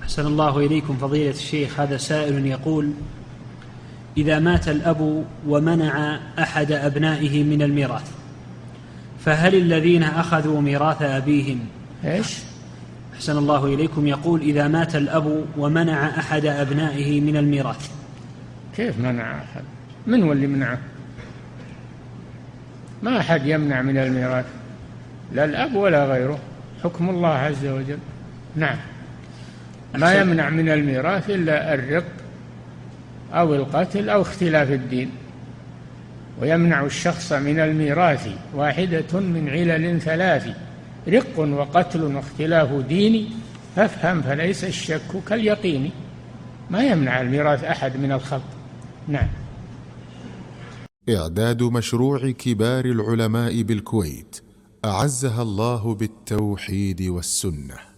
أحسن الله إليكم فضيلة الشيخ. هذا سائل يقول: إذا مات الأب ومنع أحد أبنائه من الميراث، فهل الذين أخذوا ميراث أبيهم إيش؟ أحسن الله إليكم يقول: إذا مات الأب ومنع أحد أبنائه من الميراث. كيف منع أحد؟ من هو اللي منعه؟ ما أحد يمنع من الميراث، لا الأب ولا غيره، حكم الله عز وجل. نعم، ما يمنع من الميراث إلا الرق أو القتل أو اختلاف الدين. ويمنع الشخص من الميراث واحدة من علل ثلاث: رق وقتل واختلاف دين، فافهم فليس الشك كاليقين. ما يمنع الميراث أحد من الخلق. نعم. إعداد مشروع كبار العلماء بالكويت أعزها الله بالتوحيد والسنة.